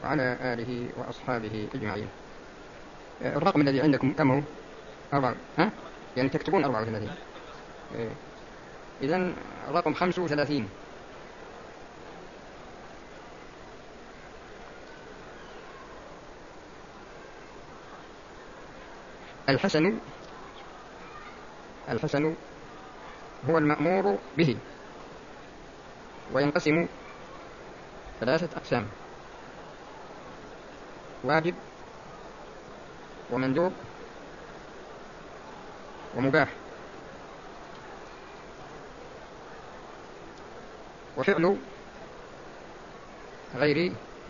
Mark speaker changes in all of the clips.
Speaker 1: وعلى آله وأصحابه أجمعين. الرقم الذي عندكم كم هو؟ 4 يعني تكتبون 34. إذن رقم 35. الحسن هو المأمور به، وينقسم 3 أقسام: واجب ومندوب ومباح. وفعل غير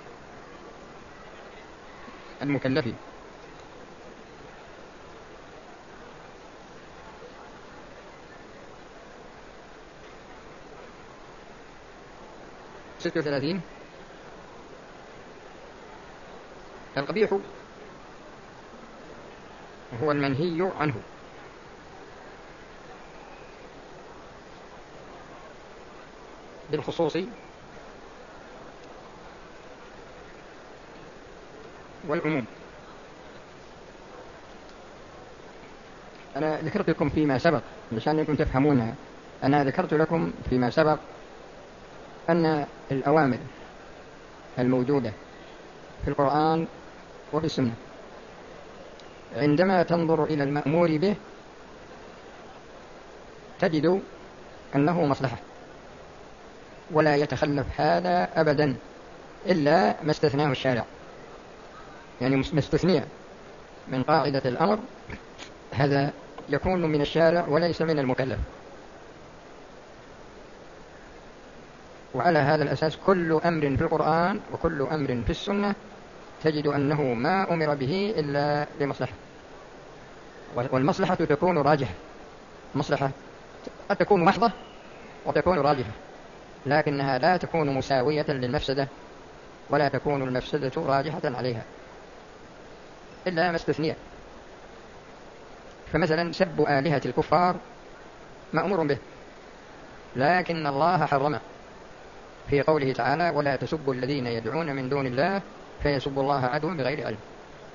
Speaker 1: المكلف 36. القبيح هو المنهي عنه، بالخصوص والعموم. أنا ذكرت لكم فيما سبق عشان أنكم تفهمونها. أنا ذكرت لكم فيما سبق أن الأوامر الموجودة في القرآن وفي السنة عندما تنظر إلى المأمور به تجد أنه مصلحة، ولا يتخلف هذا أبدا إلا ما استثناه الشارع. يعني مستثنية من قاعدة الأمر هذا يكون من الشارع وليس من المكلف. وعلى هذا الأساس كل أمر في القرآن وكل أمر في السنة تجد أنه ما أمر به إلا لمصلحة، والمصلحة تكون راجحة. مصلحة قد تكون محضة وتكون راجحة، لكنها لا تكون مساوية للمفسدة، ولا تكون المفسدة راجحة عليها إلا ما استثنية. فمثلا سب آلهة الكفار مأمور به، لكن الله حرمه في قوله تعالى: ولا تسبوا الذين يدعون من دون الله فيسبوا الله عدوا بغير علم.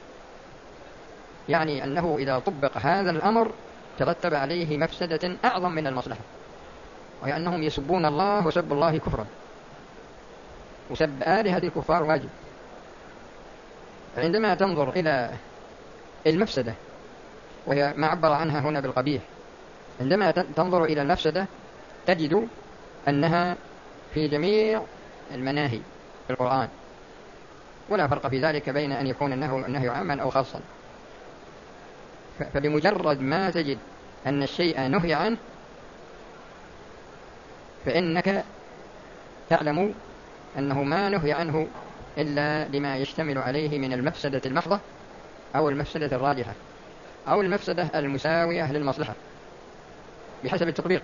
Speaker 1: يعني أنه إذا طبق هذا الأمر ترتب عليه مفسدة أعظم من المصلحة، وهي أنهم يسبون الله وسب الله كفرا، وسب آلهة الكفار واجب. عندما تنظر إلى المفسدة وهي ما عبر عنها هنا بالقبيح، عندما تنظر إلى المفسدة تجد أنها في جميع المناهي في القرآن، ولا فرق في ذلك بين أن يكون النهي عاما أو خاصا. فبمجرد ما تجد أن الشيء نهي عنه فإنك تعلم أنه ما نهي عنه إلا لما يشتمل عليه من المفسدة المحضة أو المفسدة الراجحة أو المفسدة المساوية للمصلحة بحسب التطبيق.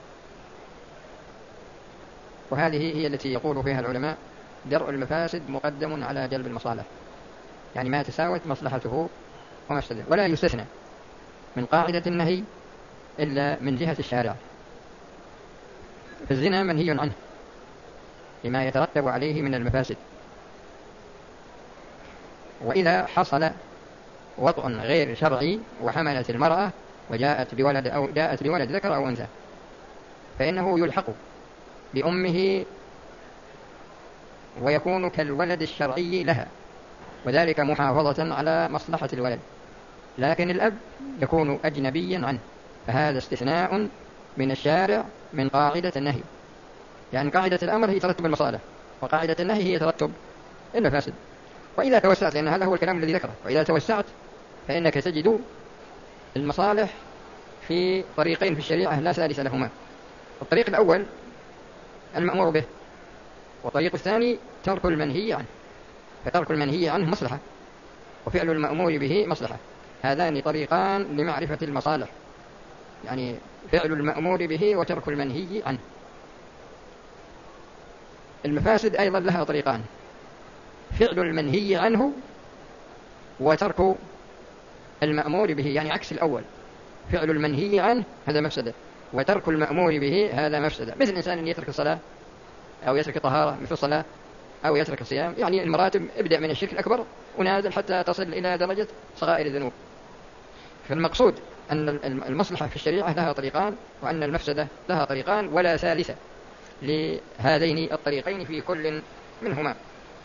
Speaker 1: وهذه هي التي يقول فيها العلماء: درء المفاسد مقدم على جلب المصالح. يعني ما تساوت مصلحته ومفسده، ولا يستثنى من قاعدة النهي إلا من جهة الشارع. فالزنا منهي عنه لما يترتب عليه من المفاسد، وإذا حصل وطء غير شرعي وحملت المرأة وجاءت بولد أو جاءت بولد ذكر أو أنثى فإنه يلحق بأمه ويكون كالولد الشرعي لها، وذلك محافظة على مصلحة الولد، لكن الأب يكون أجنبيا عنه. فهذا استثناء من الشارع من قاعدة النهي. يعني قاعدة الأمر هي ترتب المصالح، وقاعدة النهي هي ترتب المفاسد. وإذا توسعت، لأن هذا هو الكلام الذي ذكره، وإذا توسعت فإنك تجد المصالح في طريقين في الشريعة لا ثالث لهما. الطريق الأول المأمور به، والطريق الثاني ترك المنهي عنه. فترك المنهي عنه مصلحة، وفعل المأمور به مصلحة. هذان طريقان لمعرفة المصالح، يعني فعل المأمور به وترك المنهي عنه. المفاسد أيضا لها طريقان: فعل المنهي عنه وترك المأمور به، يعني عكس الأول. فعل المنهي عنه هذا مفسدة، وترك المأمور به هذا مفسدة. مثل إنسان يترك الصلاة أو يترك طهارة مثل الصلاة أو يترك الصيام، يعني المراتب ابدأ من الشرك الأكبر ونازل حتى تصل إلى درجة صغائر الذنوب. فالمقصود أن المصلحة في الشريعة لها طريقان، وأن المفسدة لها طريقان، ولا ثالث لهذين الطريقين في كل منهما.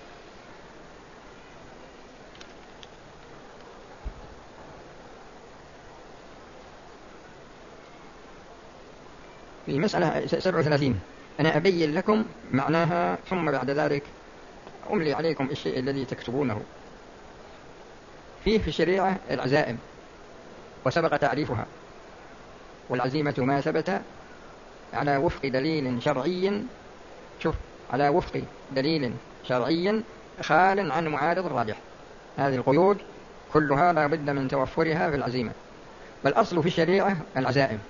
Speaker 1: في مسألة 37 أنا أبين لكم معناها ثم بعد ذلك أملي عليكم الشيء الذي تكتبونه. فيه في الشريعة العزائم وسبق تعريفها، والعزيمة ما ثبت على وفق دليل شرعي، شوف، على وفق دليل شرعي خال عن معارض الراجح. هذه القيود كلها لا بد من توفرها في العزيمة. والأصل في الشريعة العزائم.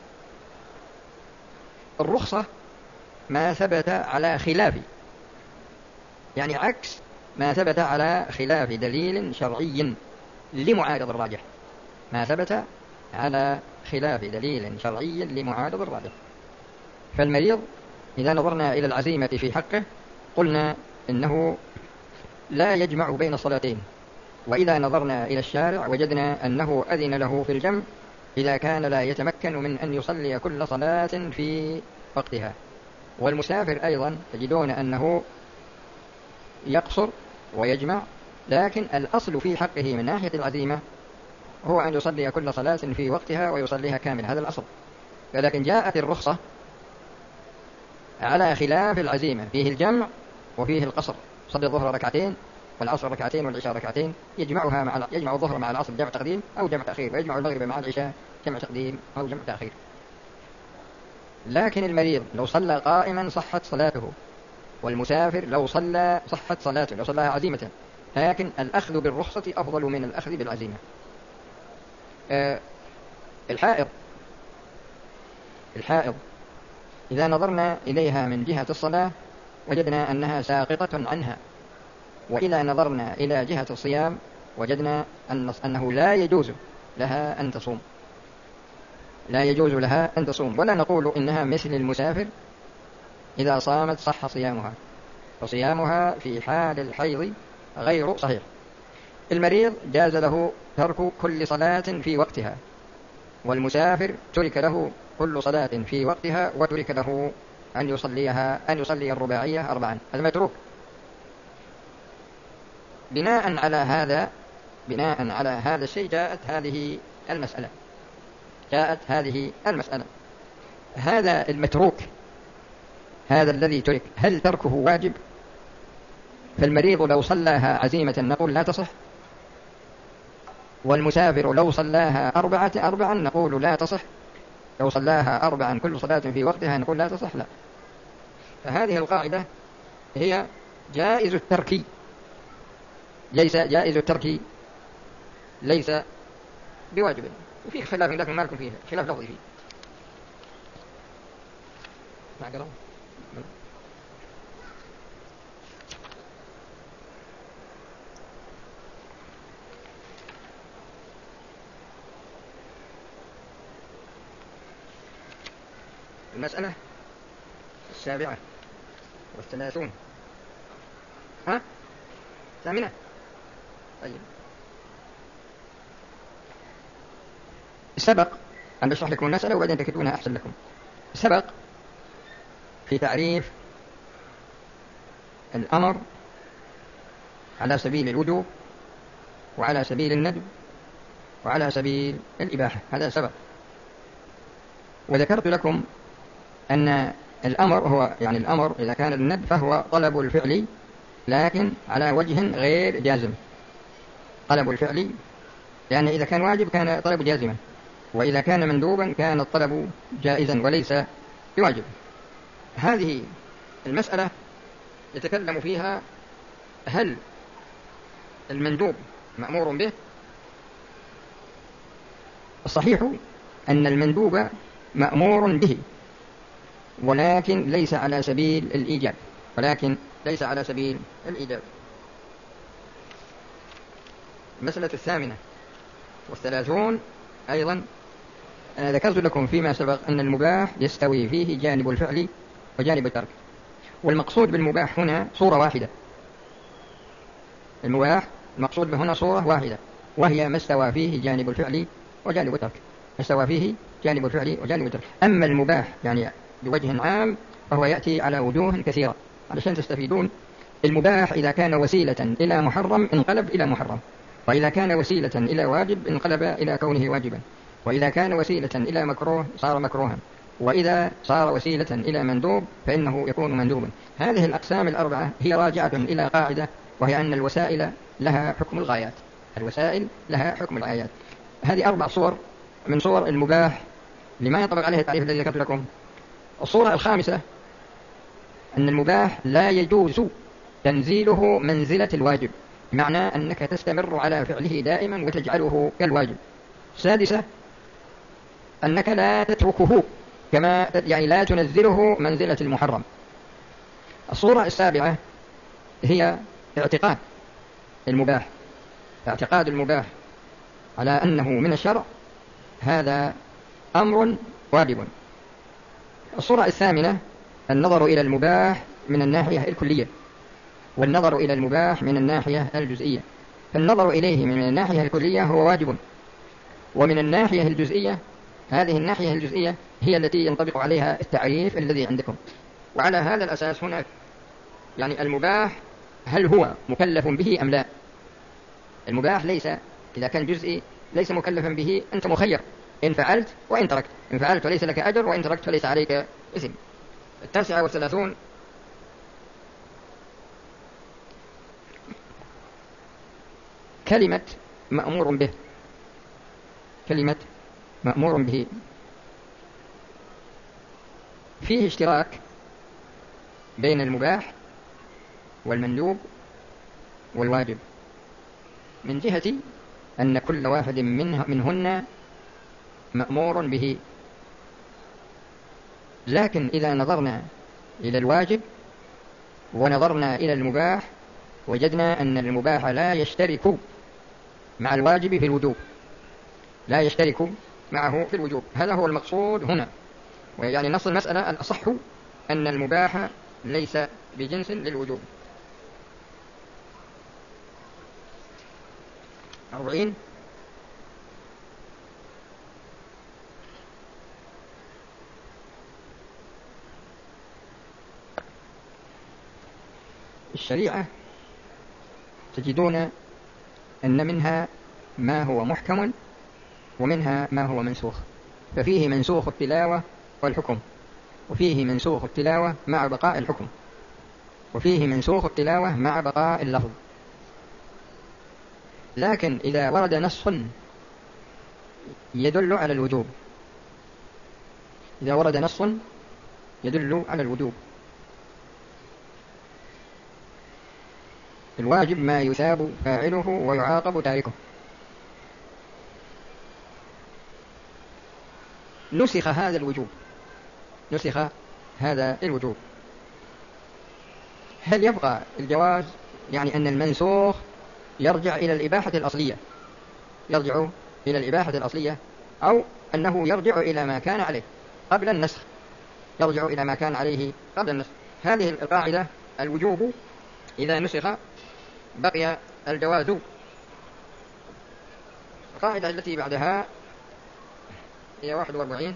Speaker 1: الرخصة ما ثبت على خلاف، يعني عكس ما ثبت على خلاف دليل شرعي لمعارض الراجح، ما ثبت على خلاف دليل شرعي لمعارض الراجح. فالمريض إذا نظرنا إلى العزيمة في حقه قلنا إنه لا يجمع بين الصلاتين، وإذا نظرنا إلى الشارع وجدنا أنه أذن له في الجمع إذا كان لا يتمكن من أن يصلي كل صلاة في وقتها. والمسافر أيضا تجدون أنه يقصر ويجمع، لكن الأصل في حقه من ناحية العزيمة هو أن يصلي كل صلاة في وقتها ويصليها كاملة، هذا الأصل. ولكن جاءت الرخصة على خلاف العزيمة، فيه الجمع وفيه القصر، صلي الظهر ركعتين والعصر ركعتين والعشاء ركعتين، يجمع الظهر مع العصر جمع تقديم أو جمع تأخير، ويجمع المغرب مع العشاء جمع تقديم أو جمع تأخير. لكن المريض لو صلى قائما صحت صلاته، والمسافر لو صلى صحت صلاته، لو صلىها عزيمة. لكن الأخذ بالرخصة أفضل من الأخذ بالعزيمة. الحائض إذا نظرنا إليها من جهة الصلاة وجدنا أنها ساقطة عنها، وإذا نظرنا إلى جهة الصيام وجدنا أنه لا يجوز لها أن تصوم، لا يجوز لها أن تصوم. ولا نقول إنها مثل المسافر إذا صامت صح صيامها، فصيامها في حال الحيض غير صحيح. المريض جاز له ترك كل صلاة في وقتها، والمسافر ترك له كل صلاة في وقتها، وترك له أن يصلي الرباعية 4، هذا متروك. بناء على هذا الشيء جاءت هذه المسألة. هذا المتروك، هذا الذي ترك، هل تركه واجب؟ فالمريض لو صلاها عزيمة نقول لا تصح، والمسافر لو صلاها 4 نقول لا تصح، لو صلاها 4 كل صلاة في وقتها نقول لا تصح. لا، فهذه القاعدة هي جائز الترك، ليس بواجب. وفيه خلاف لكن ما لكم فيه خلاف لفظي فيه. المسألة 37 ثامنة. طيب، سبق أن أشرح لكم المسألة وبعدين تكتبونها أحسن لكم. سبق في تعريف الأمر على سبيل الوجوب وعلى سبيل الندب وعلى سبيل الإباحة، هذا سبق. وذكرت لكم أن الأمر هو يعني الأمر إذا كان الندب فهو طلب الفعل لكن على وجه غير جازم، طلب الفعل، لأن إذا كان واجب كان طلب جازما، وإذا كان مندوبا كان الطلب جائزا وليس بواجب. هذه المسألة يتكلم فيها هل المندوب مأمور به؟ الصحيح أن المندوب مأمور به، ولكن ليس على سبيل الإيجاب. مسألة 38 أيضا أنا ذكرت لكم فيما سبق أن المباح يستوي فيه جانب الفعل وجانب الترك، والمقصود بالمباح هنا صورة واحدة، المباح المقصود به هنا صورة واحدة، وهي ما استوى فيه جانب الفعل وجانب الترك، ما استوى فيه جانب الفعل وجانب الترك. أما المباح يعني بوجه عام فهو يأتي على وجوه كثيرة علشان تستفيدون. المباح إذا كان وسيلة إلى محرم انقلب إلى محرم، وإذا كان وسيلة إلى واجب انقلب إلى كونه واجبا، وإذا كان وسيلة إلى مكروه صار مكروها، وإذا صار وسيلة إلى مندوب فإنه يكون مندوبا. هذه الأقسام الأربعة هي راجعة إلى قاعدة، وهي أن الوسائل لها حكم الغايات. الوسائل لها حكم الغايات. هذه 4 صور من صور المباح لما ينطبق عليه التعريف الذي ذكرت لكم. الصورة الخامسة أن المباح لا يجوز تنزيله منزلة الواجب، معنى أنك تستمر على فعله دائما وتجعله كالواجب. السادسة أنك لا تتركه كما يعني لا تنزله منزلة المحرم. الصورة السابعة هي اعتقاد المباح، اعتقاد المباح على أنه من الشرع، هذا أمر واجب. الصورة الثامنة النظر إلى المباح من الناحية الكلية، والنظر إلى المباح من الناحية الجزئية. فالنظر إليه من الناحية الكلية هو واجب، ومن الناحية الجزئية هذه الناحية الجزئية هي التي ينطبق عليها التعريف الذي عندكم. وعلى هذا الأساس هنا يعني المباح هل هو مكلف به أم لا؟ المباح ليس إذا كان جزئي ليس مكلفا به، أنت مخير إن فعلت وإن تركت، إن فعلت فليس لك أجر، وإن تركت فليس عليك إثم. 39 كلمة مأمور به. كلمة مأمور به فيه اشتراك بين المباح والمندوب والواجب، من جهة أن كل واحد منهن مأمور به. لكن إذا نظرنا إلى الواجب ونظرنا إلى المباح وجدنا أن المباح لا يشترك مع الواجب في الوجوب، لا يشترك معه في الوجوب. هذا هو المقصود هنا، ويعني نص المسألة الأصح أن المباح ليس بجنس للوجوب. 40 الشريعة تجدون أن منها ما هو محكم ومنها ما هو منسوخ، ففيه منسوخ التلاوة والحكم، وفيه منسوخ التلاوة مع بقاء الحكم، وفيه منسوخ التلاوة مع بقاء اللفظ. لكن إذا ورد نص يدل على الوجوب، إذا ورد نص يدل على الوجوب، الواجب ما يثاب فاعله ويعاقب تاركه. نسخ هذا الوجوب، نسخ هذا الوجوب، هل يبقى الجواز؟ يعني أن المنسوخ يرجع إلى الإباحة الأصلية، يرجع إلى الإباحة الأصلية، أو أنه يرجع إلى ما كان عليه قبل النسخ، يرجع إلى ما كان عليه قبل النسخ. هذه القاعدة الوجوب إذا نسخ بقي الجواز. القاعدة التي بعدها هي 41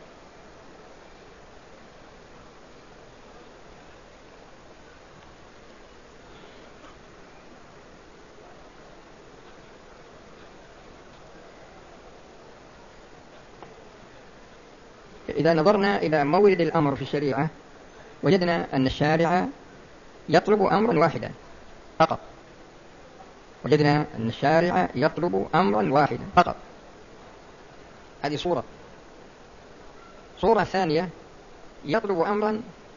Speaker 1: إذا نظرنا إلى مورد الأمر في الشريعة وجدنا أن الشارع يطلب أمرا واحدا فقط، وجدنا أن الشارع يطلب أمرا واحدا فقط. هذه صورة. صورة ثانية يطلب أمرا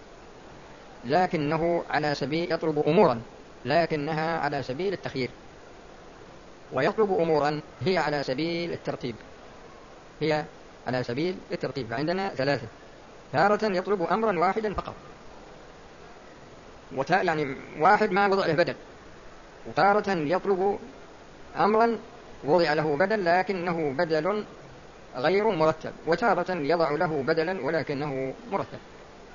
Speaker 1: لكنه على سبيل، يطلب أمورا لكنها على سبيل التخيير، ويطلب أمورا هي على سبيل الترتيب، هي على سبيل الترتيب. عندنا 3، تارة يطلب أمرا واحدا فقط، يعني واحد ما وضع له بدل، وتارة يطلب أمرا وضع له بدل لكنه بدل غير مرتب، وتارة يضع له بدلا ولكنه مرتب.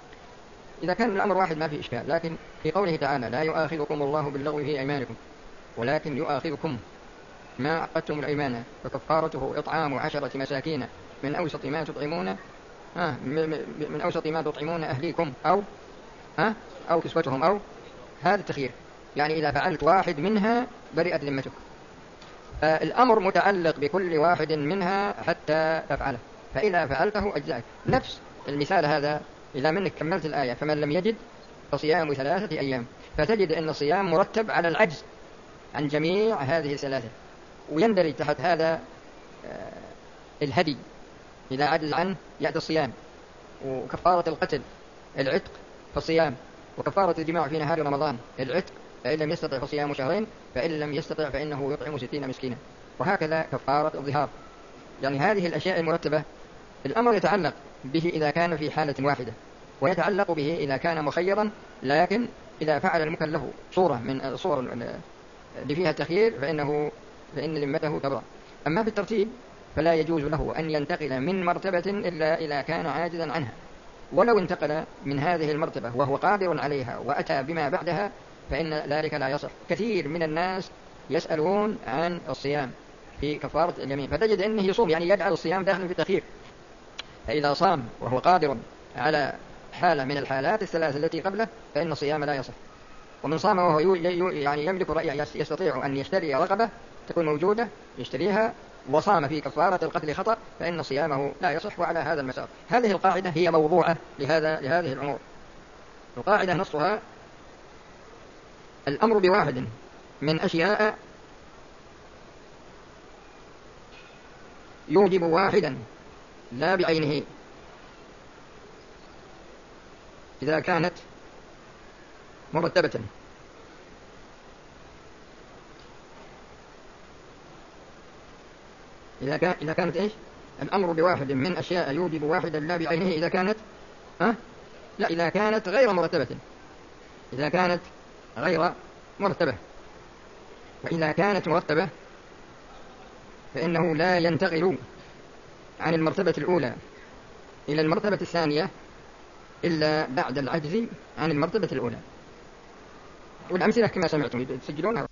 Speaker 1: إذا كان الأمر واحد ما في إشكال، لكن في قوله تعالى لا يؤاخذكم الله باللغو في أيمانكم، ولكن يؤاخذكم ما عقدتم الأيمان فكفارته إطعام 10 مساكين من أوسط ما تطعمون من أوسط ما تطعمون أهليكم أو كسوتهم، أو هذا التخيير، يعني إذا فعلت واحد منها برئت ذمتك. فالأمر متعلق بكل واحد منها حتى تفعله، فإذا فعلته أجزاك. نفس المثال هذا إذا منك كملت الآية فمن لم يجد فصيام 3 أيام، فتجد أن الصيام مرتب على العجز عن جميع هذه ال3، ويندرج تحت هذا الهدي إذا عجز عنه يأتي الصيام، وكفارة القتل العتق فالصيام، وكفارة الجماع في نهار رمضان العتق، فإن لم يستطع فصيام 2 شهر، فإن لم يستطع فإنه يطعم 60 مسكينا، وهكذا كفارة الظهار. يعني هذه الأشياء المرتبة الأمر يتعلق به إذا كان في حالة واحدة، ويتعلق به إذا كان مخيرا، لكن إذا فعل المكلف صورة من الصور اللي فيها التخيير فإن ذمته تبرأ. أما بالترتيب فلا يجوز له أن ينتقل من مرتبة إلا إذا كان عاجزا عنها، ولو انتقل من هذه المرتبة وهو قادر عليها وأتى بما بعدها فإن ذلك لا يصح. كثير من الناس يسألون عن الصيام في كفارة اليمين، فتجد أنه يصوم، يعني يجعل الصيام داخل في التخيير، فإذا صام وهو قادر على حالة من الحالات ال3 التي قبله فإن الصيام لا يصح. ومن صام وهو يعني يملك رأي، يستطيع أن يشتري رقبة تكون موجودة يشتريها، وصام في كفارة القتل خطأ، فإن صيامه لا يصح. وعلى هذا المسار هذه القاعدة هي موضوعة لهذه الأمور. القاعدة نصها: الأمر بواحد من أشياء يوجب واحدا لا بعينه إذا كانت مرتبة. إذا كانت إيش؟ الأمر بواحد من أشياء يوجب واحدا لا بعينه إذا كانت إذا كانت غير مرتبة. إذا كانت غير مرتبة، وإذا كانت مرتبة فإنه لا ينتقل عن المرتبة الأولى إلى المرتبة الثانية إلا بعد العجز عن المرتبة الأولى. والأمثلة كما سمعتم تسجلونها.